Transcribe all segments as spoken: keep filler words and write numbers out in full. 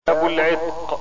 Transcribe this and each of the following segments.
باب العتق.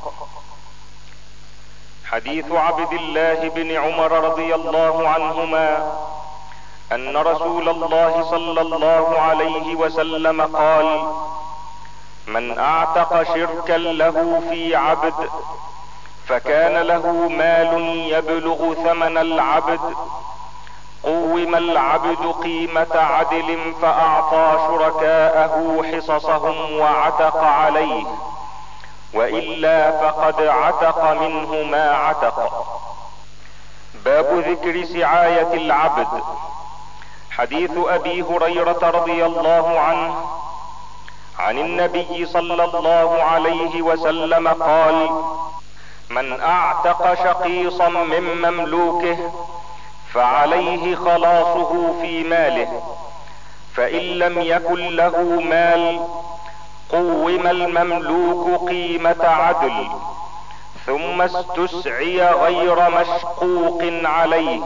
حديث عبد الله بن عمر رضي الله عنهما ان رسول الله صلى الله عليه وسلم قال: من اعتق شركا له في عبد فكان له مال يبلغ ثمن العبد، قوم العبد قيمة عدل فاعطى شركاءه حصصهم وعتق عليه، وإلا فقد عتق منه ما عتق. باب ذكر سعاية العبد. حديث ابي هريرة رضي الله عنه عن النبي صلى الله عليه وسلم قال: من اعتق شقيصا من مملوكه فعليه خلاصه في ماله، فان لم يكن له مال قوم المملوك قيمة عدل، ثم استسعي غير مشقوق عليه.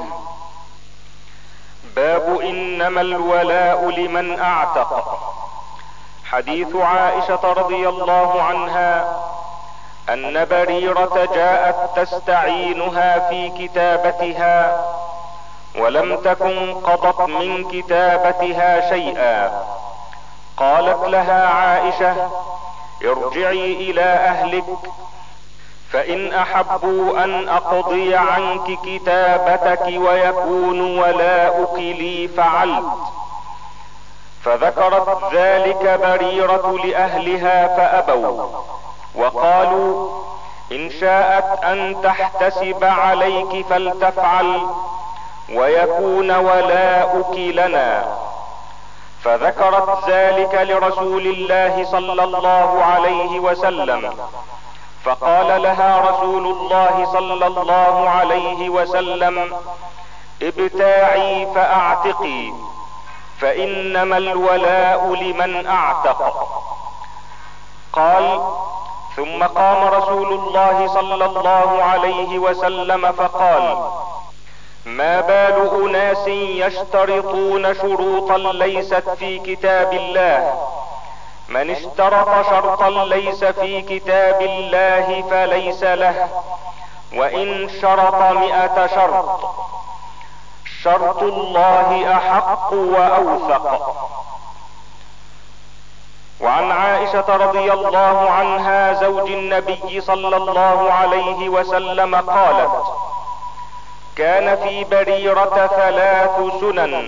باب انما الولاء لمن اعتق. حديث عائشة رضي الله عنها ان بريرة جاءت تستعينها في كتابتها ولم تكن قضت من كتابتها شيئا، قالت لها عائشة: ارجعي الى اهلك، فان احبوا ان اقضي عنك كتابتك ويكون ولاؤك لي فعلت. فذكرت ذلك بريرة لاهلها فابوا، وقالوا: ان شاءت ان تحتسب عليك فلتفعل ويكون ولاؤك لنا. فذكرت ذلك لرسول الله صلى الله عليه وسلم، فقال لها رسول الله صلى الله عليه وسلم: ابتاعي فاعتقي، فانما الولاء لمن اعتق. قال: ثم قام رسول الله صلى الله عليه وسلم فقال: ما بال اناس يشترطون شروطا ليست في كتاب الله، من اشترط شرطا ليس في كتاب الله فليس له، وان شرط مئة شرط، شرط الله احق واوثق. وعن عائشة رضي الله عنها زوج النبي صلى الله عليه وسلم قالت: كان في بريرة ثلاث سنن،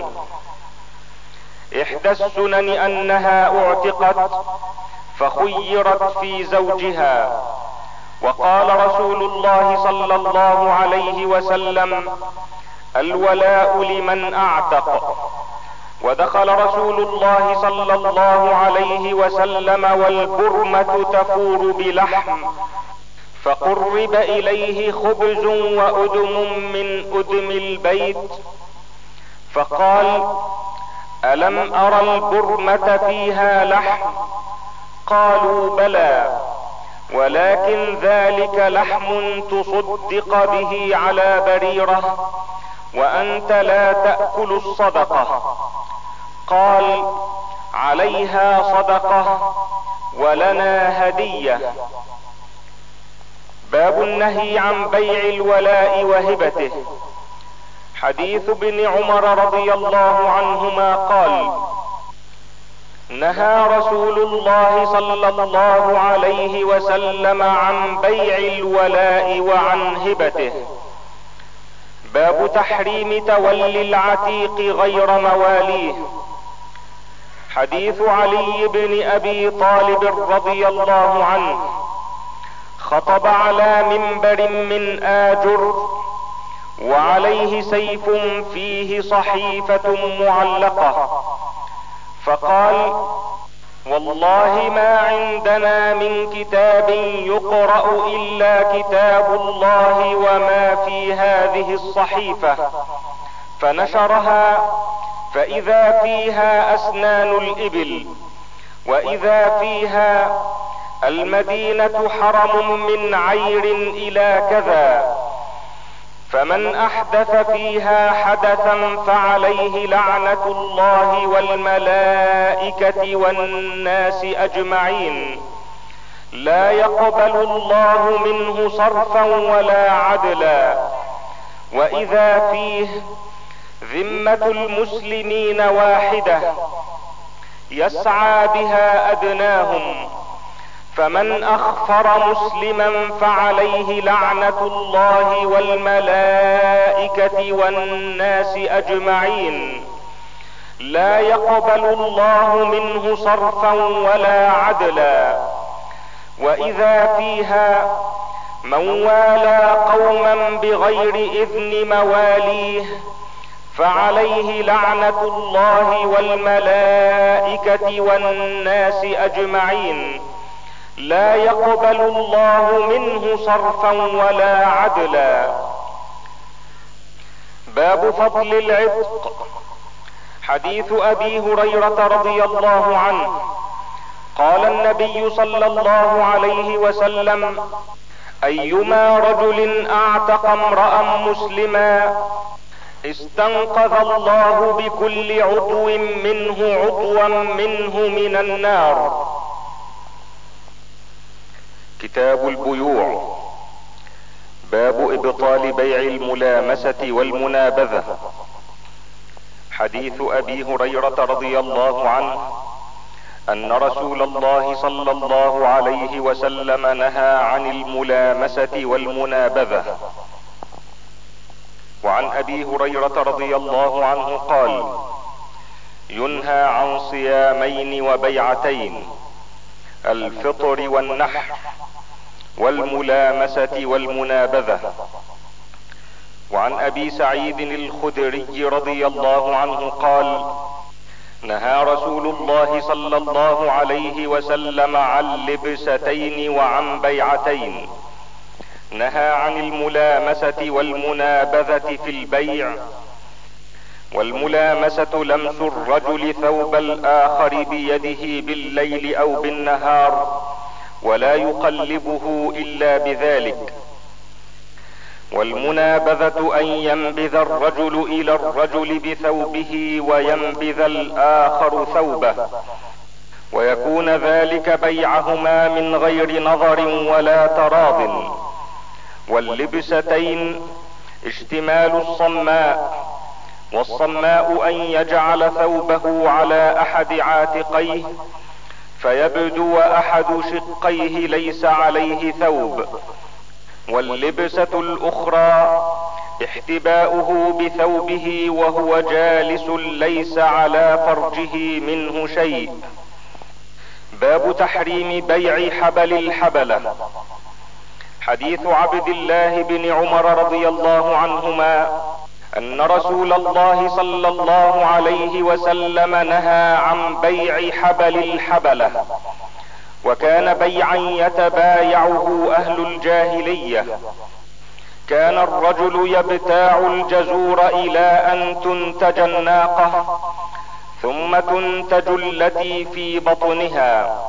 احدى السنن انها اعتقت فخيرت في زوجها، وقال رسول الله صلى الله عليه وسلم: الولاء لمن اعتق. ودخل رسول الله صلى الله عليه وسلم والبرمة تفور بلحم، فقرب اليه خبز وادم من ادم البيت، فقال: الم ارى البرمة فيها لحم؟ قالوا: بلى، ولكن ذلك لحم تصدق به على بريرة، وانت لا تأكل الصدقة. قال: عليها صدقة ولنا هدية. باب النهي عن بيع الولاء وهبته. حديث ابن عمر رضي الله عنهما قال: نهى رسول الله صلى الله عليه وسلم عن بيع الولاء وعن هبته. باب تحريم تولي العتيق غير مواليه. حديث علي بن ابي طالب رضي الله عنه خطب على منبر من آجر، وعليه سيف فيه صحيفة معلقة، فقال: والله ما عندنا من كتاب يقرأ الا كتاب الله وما في هذه الصحيفة. فنشرها، فاذا فيها اسنان الابل، واذا فيها: المدينة حرم من عير الى كذا، فمن احدث فيها حدثا فعليه لعنة الله والملائكة والناس اجمعين، لا يقبل الله منه صرفا ولا عدلا. واذا فيه ذمة المسلمين واحدة يسعى بها ادناهم، فمن اخفر مسلما فعليه لعنة الله والملائكة والناس اجمعين. لا يقبل الله منه صرفا ولا عدلا. واذا فيها من والى قوما بغير اذن مواليه فعليه لعنة الله والملائكة والناس اجمعين. لا يقبل الله منه صرفا ولا عدلا. باب فضل العتق. حديث ابي هريرة رضي الله عنه قال النبي صلى الله عليه وسلم: ايما رجل اعتق امرأ مسلما استنقذ الله بكل عضو منه عضوا منه من النار. كتاب البيوع. باب ابطال بيع الملامسة والمنابذة. حديث ابي هريرة رضي الله عنه ان رسول الله صلى الله عليه وسلم نهى عن الملامسة والمنابذة. وعن ابي هريرة رضي الله عنه قال: ينهى عن صيامين وبيعتين: الفطر والنحر، والملامسة والمنابذة. وعن ابي سعيد الخدري رضي الله عنه قال: نهى رسول الله صلى الله عليه وسلم عن لبستين وعن بيعتين. نهى عن الملامسة والمنابذة في البيع. والملامسة لمس الرجل ثوب الاخر بيده بالليل او بالنهار ولا يقلبه الا بذلك. والمنابذة ان ينبذ الرجل الى الرجل بثوبه وينبذ الاخر ثوبه، ويكون ذلك بيعهما من غير نظر ولا تراض. واللبستين اشتمال الصماء، والصماء ان يجعل ثوبه على احد عاتقيه فيبدو احد شقيه ليس عليه ثوب. واللبسة الاخرى احتباؤه بثوبه وهو جالس ليس على فرجه منه شيء. باب تحريم بيع حبل الحبلة. حديث عبد الله بن عمر رضي الله عنهما ان رسول الله صلى الله عليه وسلم نهى عن بيع حبل الحبلة، وكان بيعا يتبايعه اهل الجاهلية. كان الرجل يبتاع الجزور الى ان تنتج الناقة ثم تنتج التي في بطنها.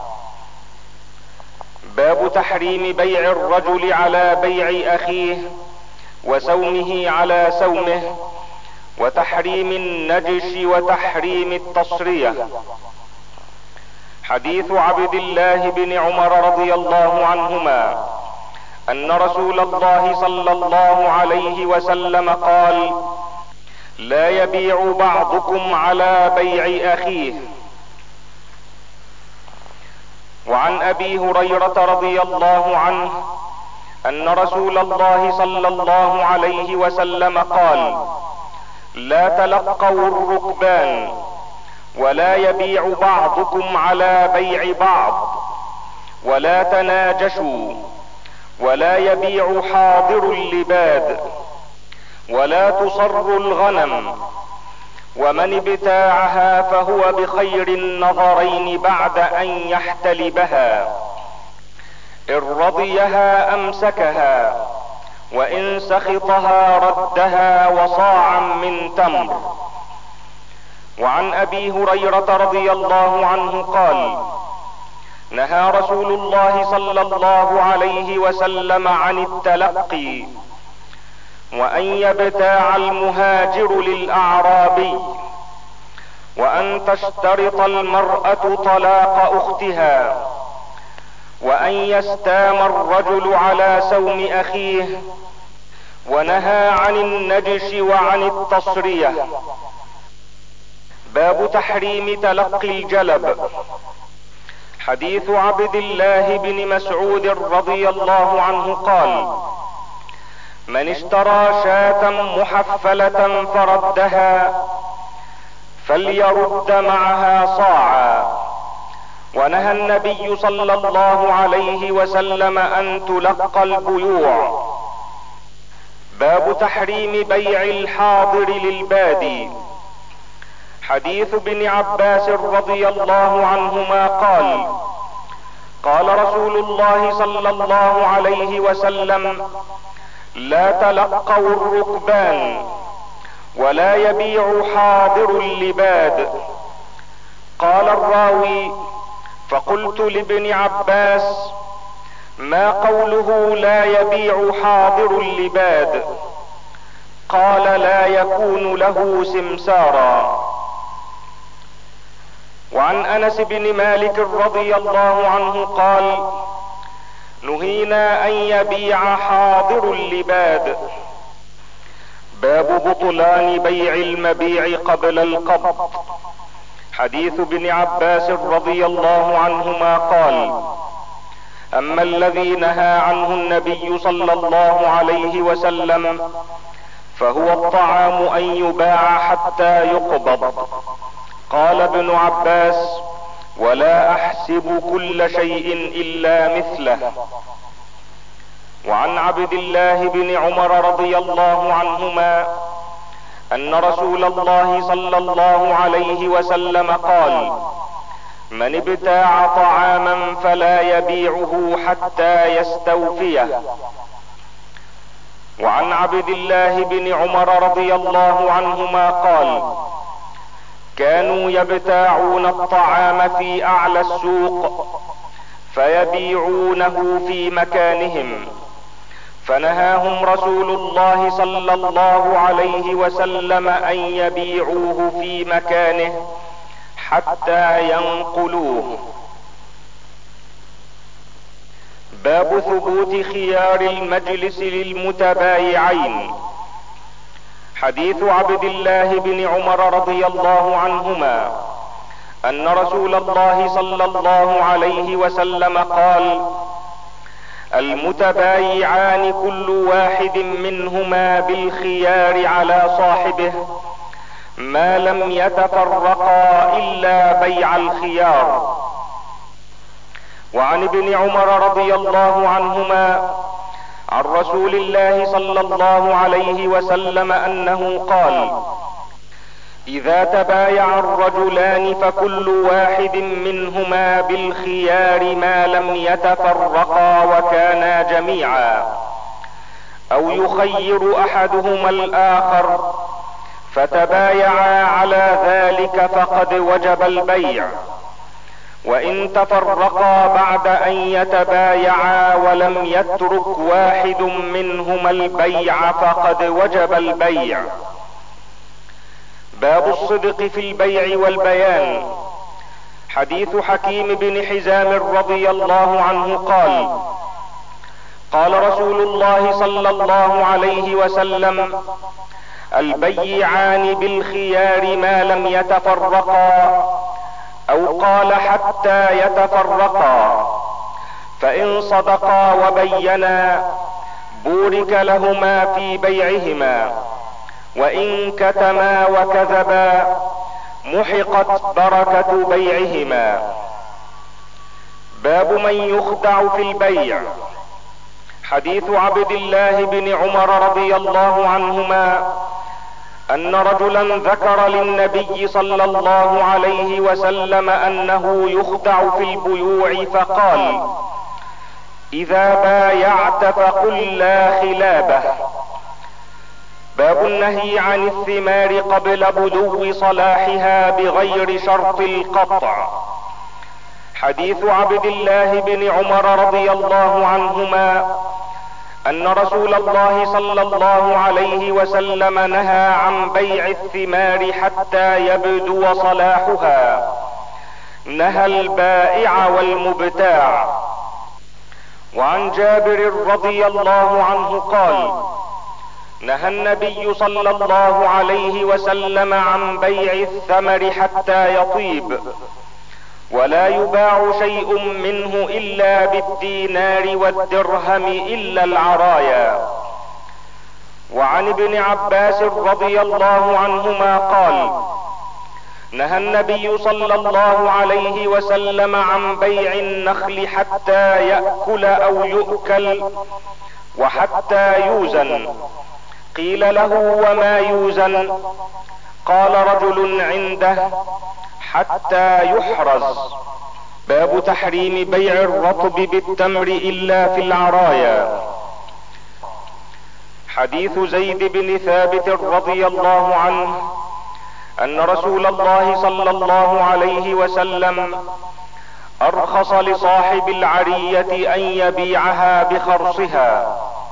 باب تحريم بيع الرجل على بيع اخيه وسومه على سومه، وتحريم النجش وتحريم التصرية. حديث عبد الله بن عمر رضي الله عنهما ان رسول الله صلى الله عليه وسلم قال: لا يبيع بعضكم على بيع اخيه. وعن ابي هريرة رضي الله عنه ان رسول الله صلى الله عليه وسلم قال: لا تلقوا الركبان، ولا يبيع بعضكم على بيع بعض، ولا تناجشوا، ولا يبيع حاضر اللباد، ولا تصر الغنم، ومن ابتاعها فهو بخير النظرين بعد ان يحتلبها. ان رضيها امسكها، وان سخطها ردها وصاعا من تمر. وعن ابي هريرة رضي الله عنه قال: نهى رسول الله صلى الله عليه وسلم عن التلقي، وان يبتاع المهاجر للاعرابي، وان تشترط المرأة طلاق اختها، وان يستام الرجل على سوم اخيه، ونهى عن النجش وعن التصرية. باب تحريم تلقي الجلب. حديث عبد الله بن مسعود رضي الله عنه قال: من اشترى شاة محفلة فردها فليرد معها صاعا. ونهى النبي صلى الله عليه وسلم ان تلقى البيوع. باب تحريم بيع الحاضر للبادي. حديث ابن عباس رضي الله عنهما قال: قال رسول الله صلى الله عليه وسلم: لا تلقوا الركبان، ولا يبيع حاضر اللباد. قال الراوي: فقلت لابن عباس: ما قوله لا يبيع حاضر اللباد؟ قال: لا يكون له سمسارا. وعن انس بن مالك رضي الله عنه قال: نهينا ان يبيع حاضر اللباد. باب بطلان بيع المبيع قبل القبض. حديث ابن عباس رضي الله عنهما قال: اما الذي نهى عنه النبي صلى الله عليه وسلم فهو الطعام ان يباع حتى يقبض. قال ابن عباس: ولا احسب كل شيء الا مثله. وعن عبد الله بن عمر رضي الله عنهما ان رسول الله صلى الله عليه وسلم قال: من ابتاع طعاما فلا يبيعه حتى يستوفيه. وعن عبد الله بن عمر رضي الله عنهما قال: كانوا يبتاعون الطعام في اعلى السوق فيبيعونه في مكانهم، فنهاهم رسول الله صلى الله عليه وسلم ان يبيعوه في مكانه حتى ينقلوه. باب ثبوت خيار المجلس للمتبايعين. حديث عبد الله بن عمر رضي الله عنهما ان رسول الله صلى الله عليه وسلم قال: المتبايعان كل واحد منهما بالخيار على صاحبه ما لم يتفرقا الا بيع الخيار. وعن ابن عمر رضي الله عنهما عن رسول الله صلى الله عليه وسلم انه قال: اذا تبايع الرجلان فكل واحد منهما بالخيار ما لم يتفرقا وكانا جميعا، او يخير احدهما الاخر فتبايعا على ذلك فقد وجب البيع. وان تفرقا بعد ان يتبايعا ولم يترك واحد منهما البيع فقد وجب البيع. باب الصدق في البيع والبيان. حديث حكيم بن حزام رضي الله عنه قال: قال رسول الله صلى الله عليه وسلم: البيعان بالخيار ما لم يتفرقا، او قال حتى يتفرقا، فان صدقا وبينا بورك لهما في بيعهما، وان كتما وكذبا محقت بركة بيعهما. باب من يخدع في البيع. حديث عبد الله بن عمر رضي الله عنهما ان رجلا ذكر للنبي صلى الله عليه وسلم انه يخدع في البيوع فقال: اذا بايعت فقل لا خلابه. باب النهي عن الثمار قبل بدو صلاحها بغير شرط القطع. حديث عبد الله بن عمر رضي الله عنهما ان رسول الله صلى الله عليه وسلم نهى عن بيع الثمار حتى يبدو صلاحها، نهى البائع والمبتاع. وعن جابر رضي الله عنه قال: نهى النبي صلى الله عليه وسلم عن بيع الثمر حتى يطيب، ولا يباع شيء منه الا بالدينار والدرهم الا العرايا. وعن ابن عباس رضي الله عنهما قال: نهى النبي صلى الله عليه وسلم عن بيع النخل حتى يأكل او يؤكل وحتى يوزن. قيل له: وما يوزن؟ قال رجل عنده: حتى يحرز. باب تحريم بيع الرطب بالتمر الا في العرايا. حديث زيد بن ثابت رضي الله عنه ان رسول الله صلى الله عليه وسلم ارخص لصاحب العرية ان يبيعها بخرصها.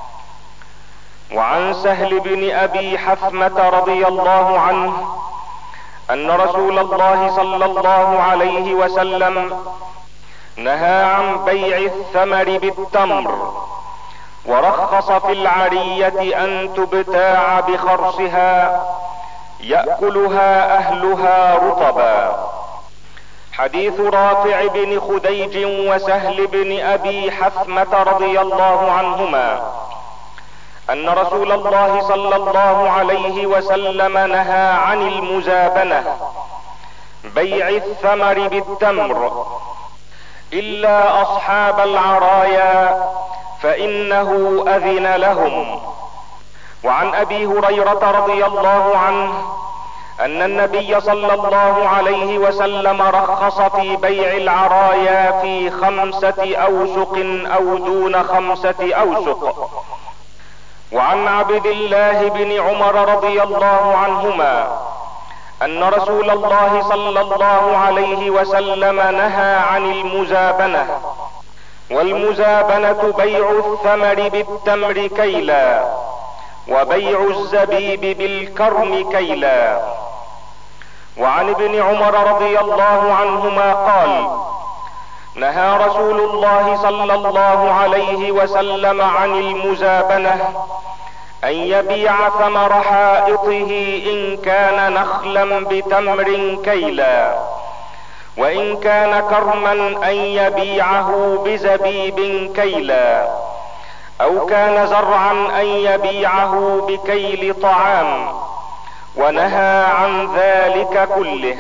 وعن سهل بن ابي حثمة رضي الله عنه ان رسول الله صلى الله عليه وسلم نهى عن بيع الثمر بالتمر، ورخص في العرية ان تبتاع بخرصها يأكلها اهلها رطبا. حديث رافع بن خديج وسهل بن ابي حثمة رضي الله عنهما ان رسول الله صلى الله عليه وسلم نهى عن المزابنة بيع الثمر بالتمر الا اصحاب العرايا فانه اذن لهم. وعن ابي هريرة رضي الله عنه ان النبي صلى الله عليه وسلم رخص في بيع العرايا في خمسة اوسق او دون خمسة اوسق. وعن عبد الله بن عمر رضي الله عنهما ان رسول الله صلى الله عليه وسلم نهى عن المزابنة، والمزابنة بيع الثمر بالتمر كيلا، وبيع الزبيب بالكرم كيلا. وعن ابن عمر رضي الله عنهما قال: نهى رسول الله صلى الله عليه وسلم عن المزابنة ان يبيع ثمر حائطه ان كان نخلا بتمر كيلا، وان كان كرما ان يبيعه بزبيب كيلا، او كان زرعا ان يبيعه بكيل طعام، ونهى عن ذلك كله.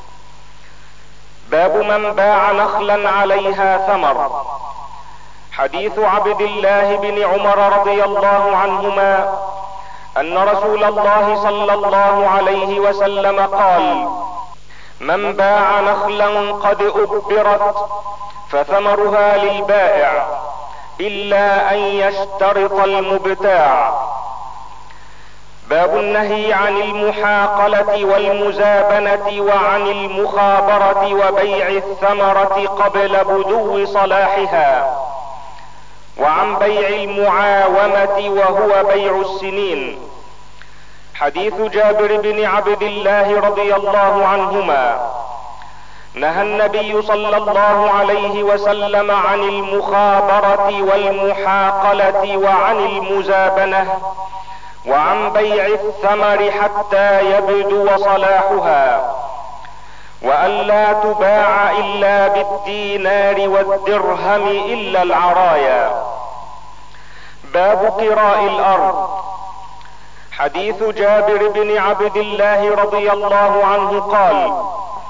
باب من باع نخلا عليها ثمر. حديث عبد الله بن عمر رضي الله عنهما ان رسول الله صلى الله عليه وسلم قال: من باع نخلا قد ابرت فثمرها للبائع الا ان يشترط المبتاع. باب النهي عن المحاقلة والمزابنة وعن المخابرة وبيع الثمرة قبل بدو صلاحها، وعن بيع المعاومة وهو بيع السنين. حديث جابر بن عبد الله رضي الله عنهما نهى النبي صلى الله عليه وسلم عن المخابرة والمحاقلة وعن المزابنة وعن بيع الثمر حتى يبدو صلاحها، وأن لا تباع الا بالدينار والدرهم الا العرايا. باب قراء الارض. حديث جابر بن عبد الله رضي الله عنه قال: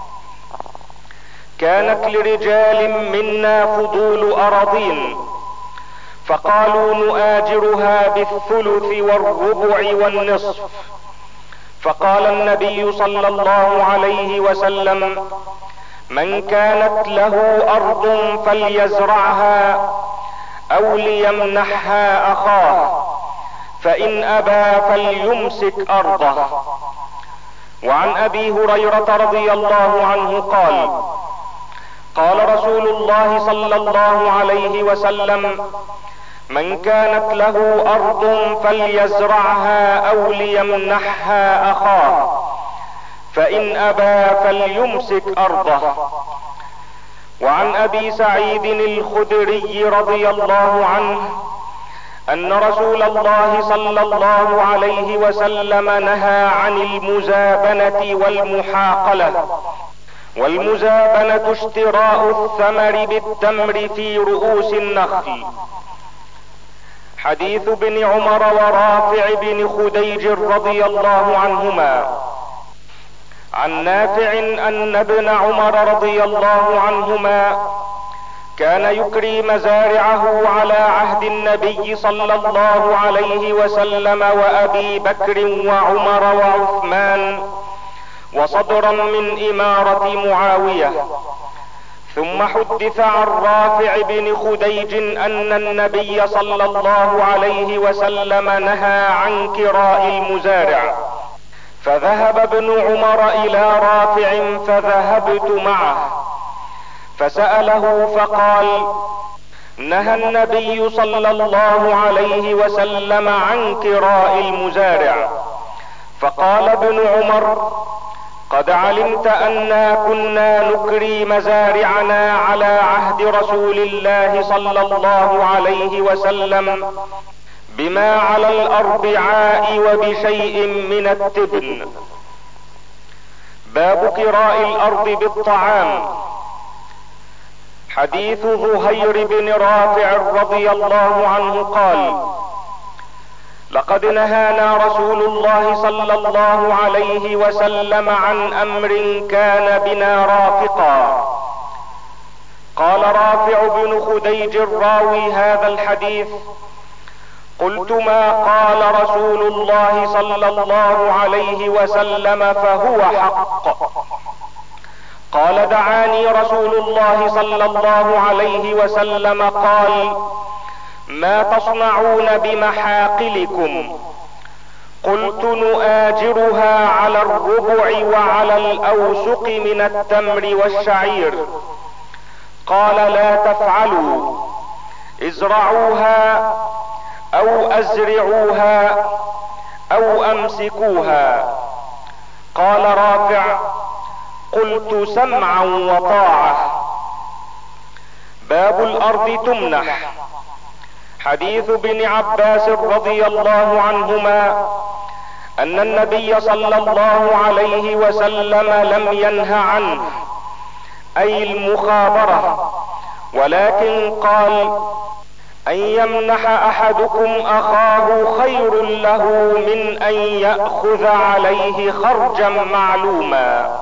كانت لرجال منا فضول اراضين فقالوا نؤاجرها بالثلث والربع والنصف، فقال النبي صلى الله عليه وسلم: من كانت له ارض فليزرعها او ليمنحها اخاه، فان ابى فليمسك ارضه. وعن ابي هريرة رضي الله عنه قال: قال رسول الله صلى الله عليه وسلم: من كانت له ارض فليزرعها او ليمنحها اخاه، فان ابى فليمسك ارضه. وعن ابي سعيد الخدري رضي الله عنه ان رسول الله صلى الله عليه وسلم نهى عن المزابنة والمحاقلة. والمزابنة اشتراء الثمر بالتمر في رؤوس النخل. حديث ابن عمر ورافع بن خديج رضي الله عنهما. عن نافع ان ابن عمر رضي الله عنهما كان يكري مزارعه على عهد النبي صلى الله عليه وسلم وابي بكر وعمر وعثمان وصدرا من امارة معاوية. ثم حدث عن رافع بن خديج ان النبي صلى الله عليه وسلم نهى عن كراء المزارع، فذهب ابن عمر الى رافع فذهبت معه فسأله فقال: نهى النبي صلى الله عليه وسلم عن كراء المزارع. فقال ابن عمر: قد علمت أنا كنا نكري مزارعنا على عهد رسول الله صلى الله عليه وسلم بما على الأربعاء وبشيء من التبن. باب كراء الأرض بالطعام. حديث زهير بن رافع رضي الله عنه قال: لقد نهانا رسول الله صلى الله عليه وسلم عن امر كان بنا رافقا. قال رافع بن خديج راوي هذا الحديث: قلت: ما قال رسول الله صلى الله عليه وسلم فهو حق. قال: دعاني رسول الله صلى الله عليه وسلم قال: ما تصنعون بمحاقلكم؟ قلت: نؤاجرها على الربع وعلى الاوسق من التمر والشعير. قال: لا تفعلوا، ازرعوها او ازرعوها او امسكوها. قال رافع: قلت: سمعا وطاعة. باب الارض تمنح. حديث ابن عباس رضي الله عنهما ان النبي صلى الله عليه وسلم لم ينه عنه، اي المخابرة، ولكن قال: ان يمنح احدكم اخاه خير له من ان يأخذ عليه خرجا معلوما.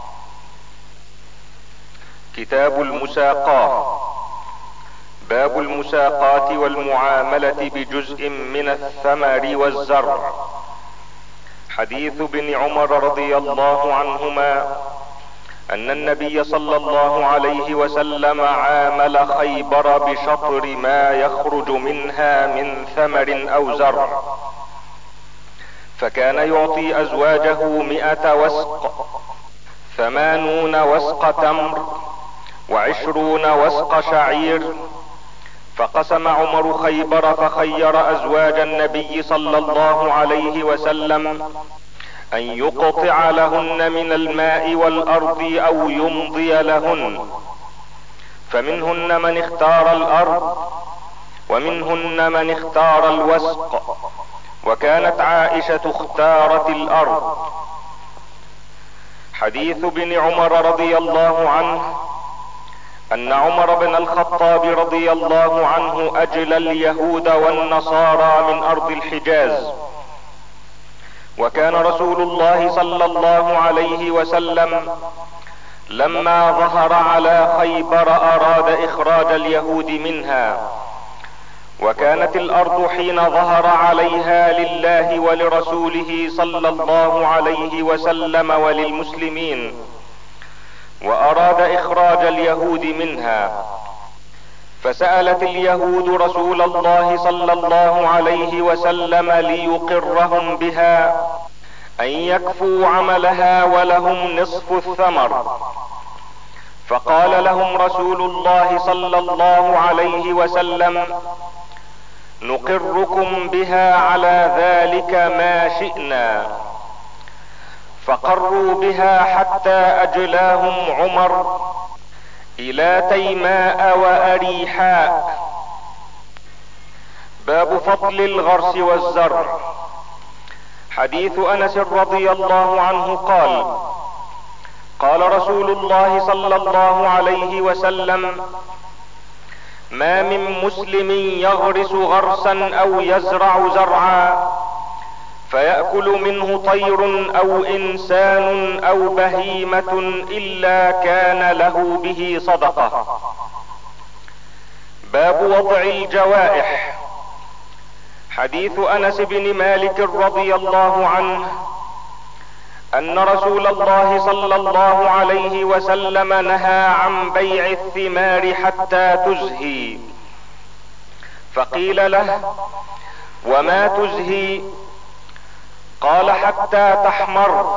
كتاب المساقاة. باب المساقات والمعاملة بجزء من الثمر والزرع. حديث ابن عمر رضي الله عنهما ان النبي صلى الله عليه وسلم عامل خيبر بشطر ما يخرج منها من ثمر او زرع، فكان يعطي ازواجه مئة وسق، ثمانون وسق تمر، وعشرون وسق شعير. فقسم عمر خيبر فخير ازواج النبي صلى الله عليه وسلم ان يقطع لهن من الماء والارض او يمضي لهن، فمنهن من اختار الارض ومنهن من اختار الوسق، وكانت عائشة اختارت الارض. حديث ابن عمر رضي الله عنه ان عمر بن الخطاب رضي الله عنه اجلى اليهود والنصارى من ارض الحجاز، وكان رسول الله صلى الله عليه وسلم لما ظهر على خيبر اراد اخراج اليهود منها، وكانت الارض حين ظهر عليها لله ولرسوله صلى الله عليه وسلم وللمسلمين، واراد اخراج اليهود منها. فسألت اليهود رسول الله صلى الله عليه وسلم ليقرهم بها ان يكفوا عملها ولهم نصف الثمر، فقال لهم رسول الله صلى الله عليه وسلم: نقركم بها على ذلك ما شئنا. فقروا بها حتى اجلاهم عمر الى تيماء واريحاء. باب فضل الغرس والزرع. حديث انس رضي الله عنه قال: قال رسول الله صلى الله عليه وسلم: ما من مسلم يغرس غرسا او يزرع زرعا فيأكل منه طير او انسان او بهيمة الا كان له به صدقة. باب وضع الجوائح. حديث انس بن مالك رضي الله عنه ان رسول الله صلى الله عليه وسلم نهى عن بيع الثمار حتى تزهي، فقيل له: وما تزهي؟ قال: حتى تحمر.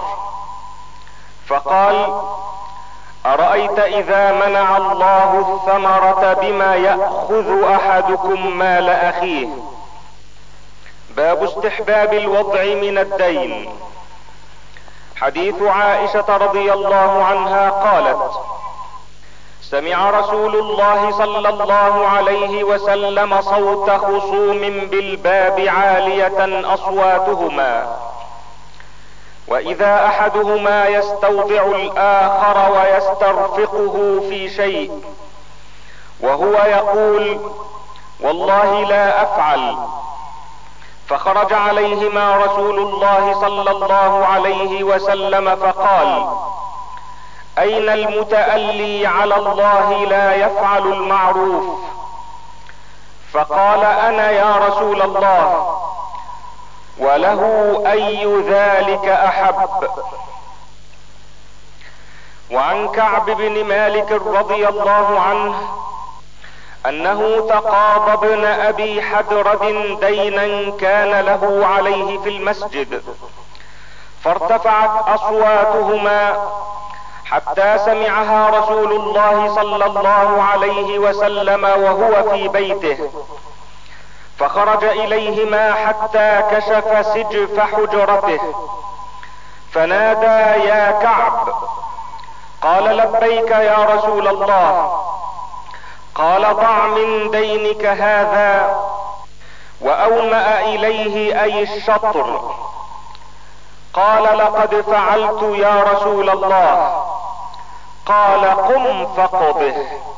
فقال: ارايت اذا منع الله الثمرة بما يأخذ احدكم مال اخيه. باب استحباب الوضع من الدين. حديث عائشة رضي الله عنها قالت: سمع رسول الله صلى الله عليه وسلم صوت خصوم بالباب عالية اصواتهما، واذا احدهما يستوضع الاخر ويسترفقه في شيء وهو يقول: والله لا افعل. فخرج عليهما رسول الله صلى الله عليه وسلم فقال: اين المتألي على الله لا يفعل المعروف؟ فقال: انا يا رسول الله. وله اي ذلك احب. وعن كعب بن مالك رضي الله عنه انه تقاضى ابن ابي حدرد دينا كان له عليه في المسجد، فارتفعت اصواتهما حتى سمعها رسول الله صلى الله عليه وسلم وهو في بيته، فخرج اليهما حتى كشف سجف حجرته فنادى: يا كعب. قال: لبيك يا رسول الله. قال: ضع من دينك هذا. واومأ اليه اي الشطر. قال: لقد فعلت يا رسول الله. قال: قم فاقضه.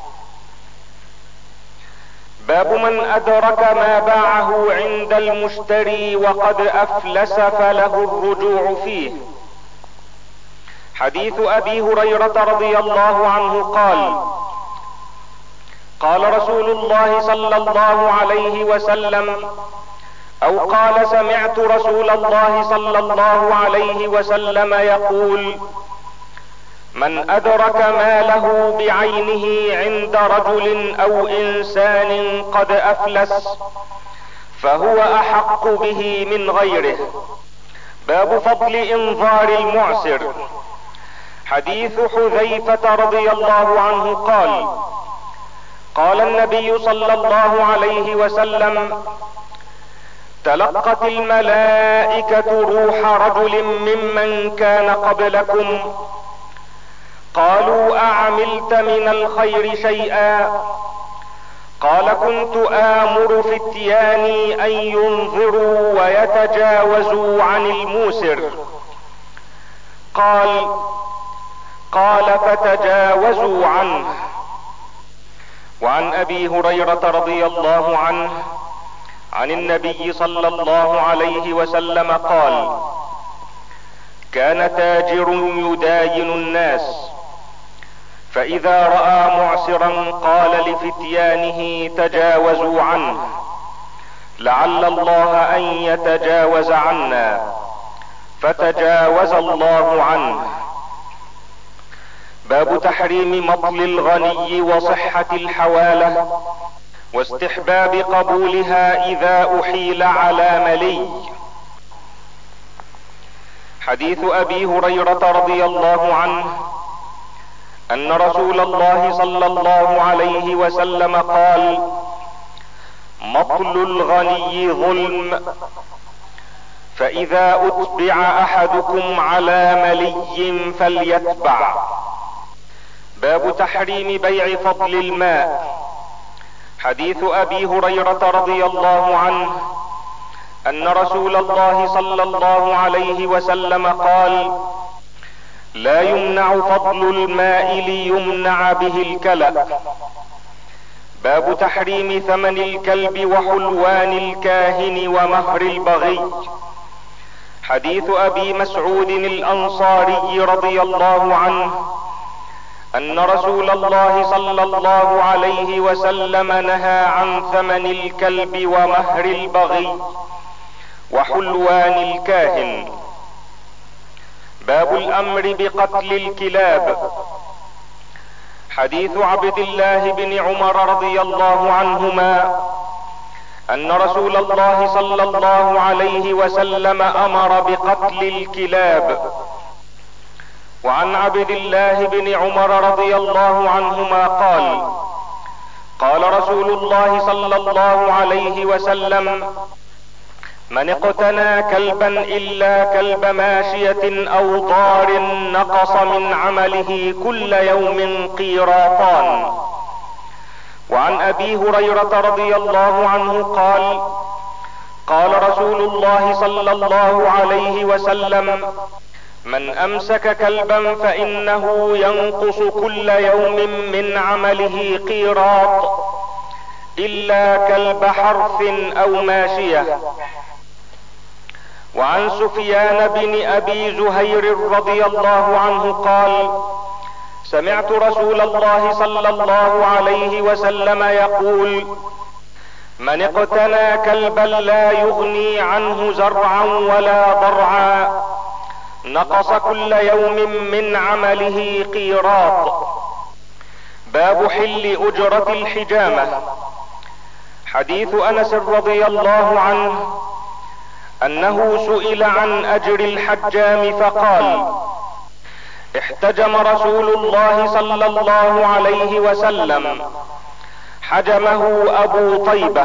باب من ادرك ما باعه عند المشتري وقد افلس فله الرجوع فيه. حديث ابي هريرة رضي الله عنه قال: قال رسول الله صلى الله عليه وسلم، او قال: سمعت رسول الله صلى الله عليه وسلم يقول: من ادرك ماله بعينه عند رجل او انسان قد افلس فهو احق به من غيره. باب فضل انظار المعسر. حديث حذيفة رضي الله عنه قال: قال النبي صلى الله عليه وسلم: تلقت الملائكة روح رجل ممن كان قبلكم، قالوا: اعملت من الخير شيئا؟ قال: كنت امر فتياني ان ينظروا ويتجاوزوا عن الموسر. قال قال فتجاوزوا عنه. وعن ابي هريرة رضي الله عنه عن النبي صلى الله عليه وسلم قال: كان تاجر يداين الناس، فاذا رأى معسرا قال لفتيانه: تجاوزوا عنه لعل الله ان يتجاوز عنا، فتجاوز الله عنه. باب تحريم مطل الغني وصحة الحوالة واستحباب قبولها اذا احيل على ملي. حديث ابي هريرة رضي الله عنه ان رسول الله صلى الله عليه وسلم قال: مطل الغني ظلم، فاذا اتبع احدكم على ملي فليتبع. باب تحريم بيع فضل الماء. حديث ابي هريرة رضي الله عنه ان رسول الله صلى الله عليه وسلم قال: لا يمنع فضل الماء ليمنع به الكلأ. باب تحريم ثمن الكلب وحلوان الكاهن ومهر البغي. حديث ابي مسعود الانصاري رضي الله عنه ان رسول الله صلى الله عليه وسلم نهى عن ثمن الكلب ومهر البغي وحلوان الكاهن. باب الامر بقتل الكلاب. حديث عبد الله بن عمر رضي الله عنهما ان رسول الله صلى الله عليه وسلم امر بقتل الكلاب. وعن عبد الله بن عمر رضي الله عنهما قال: قال رسول الله صلى الله عليه وسلم: من اقتنى كلبا الا كلب ماشية او ضار نقص من عمله كل يوم قيراطان. وعن ابي هريرة رضي الله عنه قال: قال رسول الله صلى الله عليه وسلم: من امسك كلبا فانه ينقص كل يوم من عمله قيراط الا كلب حرث او ماشية. وعن سفيان بن ابي زهير رضي الله عنه قال: سمعت رسول الله صلى الله عليه وسلم يقول: من اقتنى كلبا لا يغني عنه زرعا ولا ضرعا نقص كل يوم من عمله قيراط. باب حل اجرة الحجامة. حديث انس رضي الله عنه انه سئل عن اجر الحجام فقال: احتجم رسول الله صلى الله عليه وسلم، حجمه ابو طيبة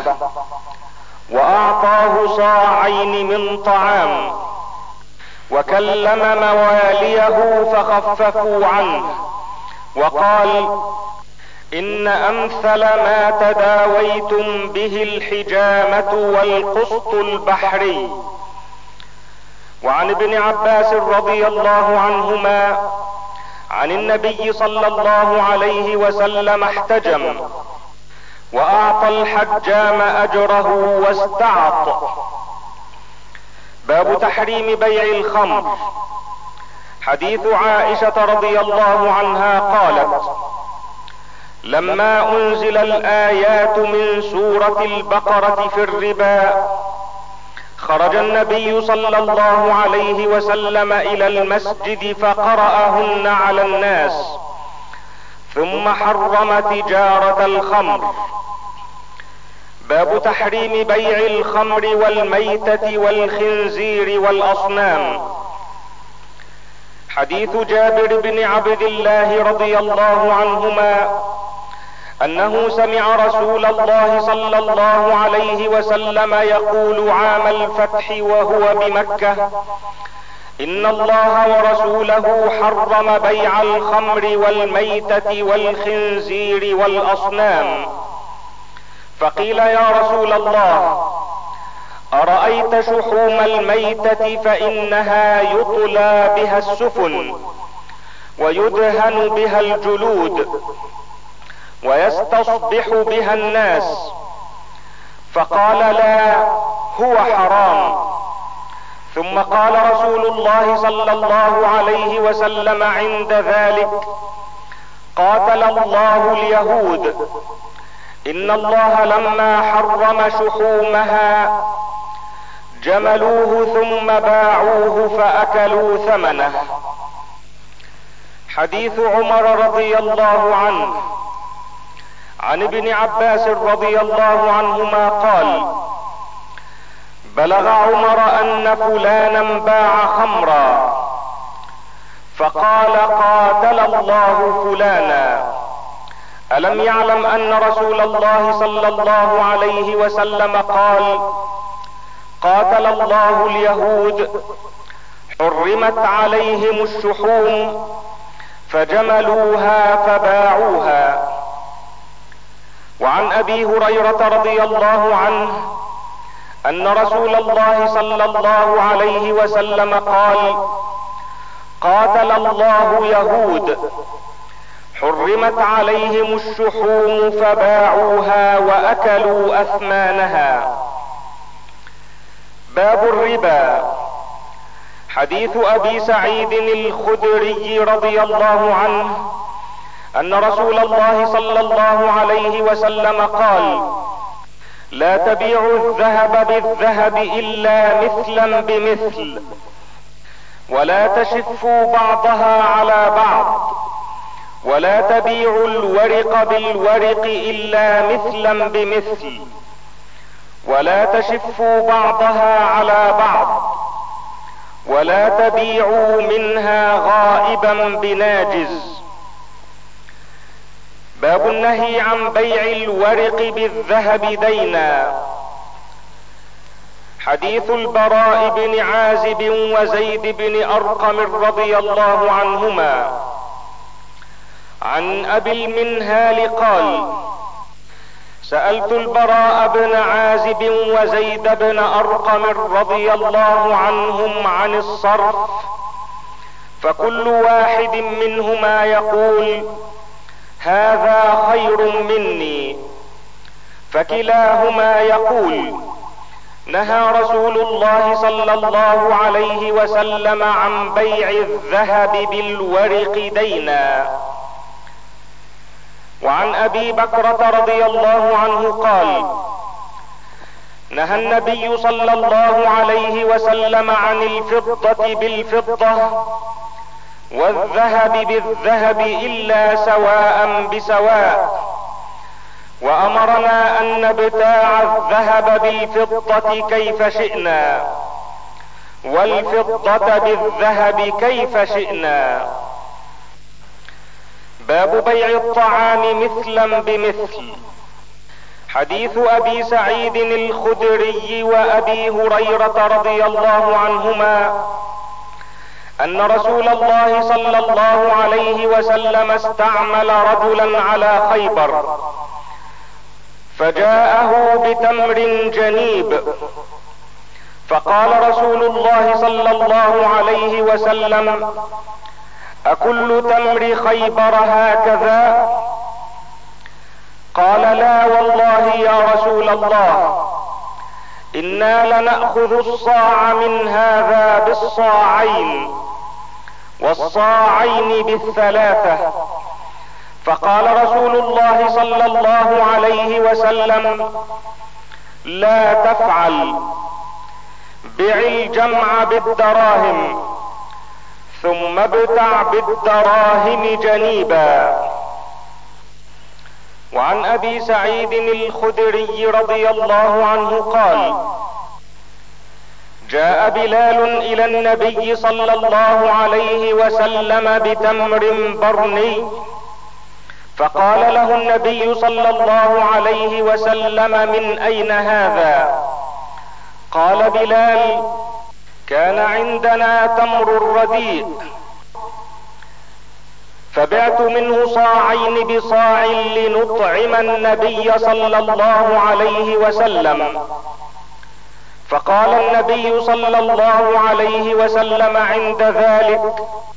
واعطاه صاعين من طعام، وكلم مواليه فخففوا عنه وقال: ان امثل ما تداويتم به الحجامة والقسط البحري. وعن ابن عباس رضي الله عنهما عن النبي صلى الله عليه وسلم احتجم واعطى الحجام اجره واستعط. باب تحريم بيع الخمر. حديث عائشة رضي الله عنها قالت: لما انزل الايات من سورة البقرة في الربا خرج النبي صلى الله عليه وسلم الى المسجد فقرأهن على الناس ثم حرم تجارة الخمر. باب تحريم بيع الخمر والميتة والخنزير والاصنام. حديث جابر بن عبد الله رضي الله عنهما انه سمع رسول الله صلى الله عليه وسلم يقول عام الفتح وهو بمكة: ان الله ورسوله حرم بيع الخمر والميتة والخنزير والاصنام. فقيل: يا رسول الله، ارايت شحوم الميتة فانها يطلى بها السفن ويدهن بها الجلود ويستصبح بها الناس. فقال: لا، هو حرام. ثم قال رسول الله صلى الله عليه وسلم عند ذلك: قاتل الله اليهود، ان الله لما حرم شحومها جملوه ثم باعوه فاكلوا ثمنه. حديث عمر رضي الله عنه عن ابن عباس رضي الله عنهما قال: بلغ عمر ان فلانا باع خمرا فقال: قاتل الله فلانا، الم يعلم ان رسول الله صلى الله عليه وسلم قال: قاتل الله اليهود، حرمت عليهم الشحوم فجملوها فباعوها. وعن ابي هريرة رضي الله عنه ان رسول الله صلى الله عليه وسلم قال: قاتل الله يهود حرمت عليهم الشحوم فباعوها واكلوا اثمانها. باب الربا. حديث ابي سعيد الخدري رضي الله عنه ان رسول الله صلى الله عليه وسلم قال: لا تبيعوا الذهب بالذهب الا مثلا بمثل، ولا تشفوا بعضها على بعض، ولا تبيعوا الورق بالورق الا مثلا بمثل، ولا تشفوا بعضها على بعض، ولا تبيعوا منها غائبا بناجز. باب النهي عن بيع الورق بالذهب دينا. حديث البراء بن عازب وزيد بن ارقم رضي الله عنهما عن ابي المنهال قال: سألت البراء بن عازب وزيد بن ارقم رضي الله عنهم عن الصرف، فكل واحد منهما يقول: هذا خير مني، فكلاهما يقول: نهى رسول الله صلى الله عليه وسلم عن بيع الذهب بالورق دينا. وعن ابي بكرة رضي الله عنه قال: نهى النبي صلى الله عليه وسلم عن الفضة بالفضة والذهب بالذهب الا سواء بسواء، وامرنا ان نبتاع الذهب بالفضة كيف شئنا والفضة بالذهب كيف شئنا. باب بيع الطعام مثلا بمثل. حديث ابي سعيد الخدري وابي هريرة رضي الله عنهما ان رسول الله صلى الله عليه وسلم استعمل رجلا على خيبر، فجاءه بتمر جنيب، فقال رسول الله صلى الله عليه وسلم: اكل تمر خيبر هكذا؟ قال: لا والله يا رسول الله، انا لنأخذ الصاع من هذا بالصاعين والصاعين بالثلاثة. فقال رسول الله صلى الله عليه وسلم: لا تفعل، بع الجمع بالدراهم ثم ابتع بالدراهم جنيبا. وعن ابي سعيد الخدري رضي الله عنه قال: جاء بلال الى النبي صلى الله عليه وسلم بتمر برني، فقال له النبي صلى الله عليه وسلم: من اين هذا؟ قال بلال: كان عندنا تمر رديء، فبعت منه صاعين بصاع لنطعم النبي صلى الله عليه وسلم. فقال النبي صلى الله عليه وسلم عند ذلك: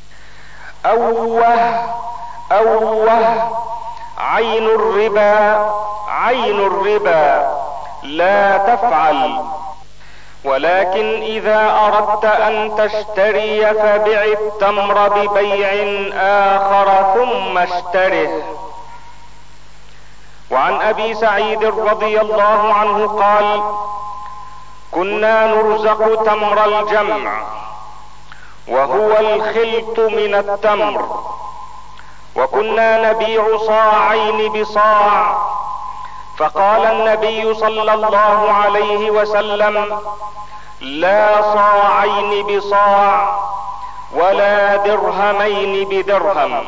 اوه اوه، عين الربا عين الربا، لا تفعل، ولكن اذا اردت ان تشتري فبع التمر ببيع اخر ثم اشتره. وعن ابي سعيد رضي الله عنه قال: كنا نرزق تمر الجمع وهو الخلط من التمر، وكنا نبيع صاعين بصاع، فقال النبي صلى الله عليه وسلم: لا صاعين بصاع ولا درهمين بدرهم.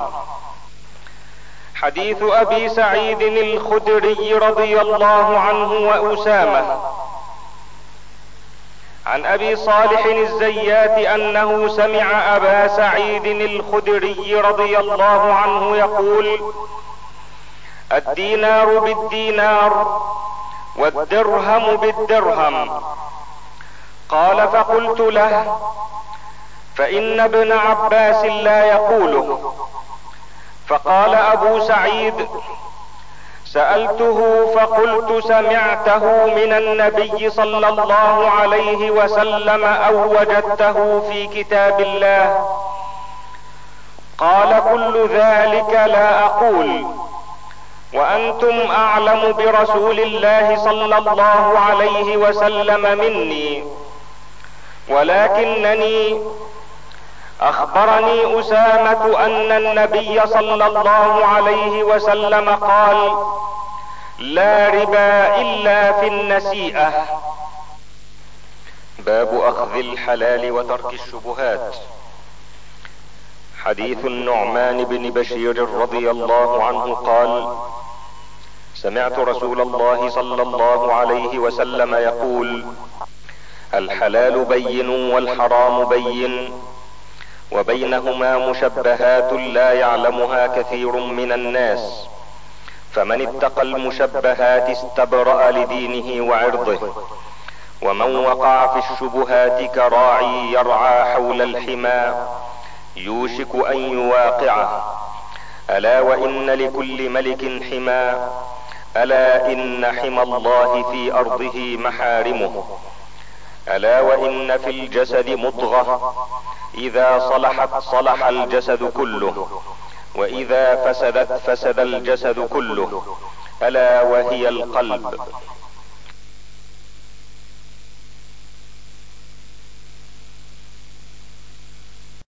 حديث ابي سعيد الخدري رضي الله عنه واسامة عن ابي صالح الزيات انه سمع ابا سعيد الخدري رضي الله عنه يقول: الدينار بالدينار والدرهم بالدرهم. قال: فقلت له: فان ابن عباس لا يقوله. فقال ابو سعيد: سألته فقلت: سمعته من النبي صلى الله عليه وسلم او وجدته في كتاب الله؟ قال: كل ذلك لا اقول، وانتم اعلم برسول الله صلى الله عليه وسلم مني، ولكنني اخبرني اسامة ان النبي صلى الله عليه وسلم قال: لا ربا الا في النسيئة. باب اخذ الحلال وترك الشبهات. حديث النعمان بن بشير رضي الله عنه قال: سمعت رسول الله صلى الله عليه وسلم يقول: الحلال بين والحرام بين، وبينهما مشبهات لا يعلمها كثير من الناس، فمن اتقى المشبهات استبرأ لدينه وعرضه، ومن وقع في الشبهات كراعي يرعى حول الحمى يوشك ان يواقعه. الا وان لكل ملك حمى، الا ان حمى الله في ارضه محارمه. الا وان في الجسد مضغة اذا صلحت صلح الجسد كله، واذا فسدت فسد الجسد كله، الا وهي القلب.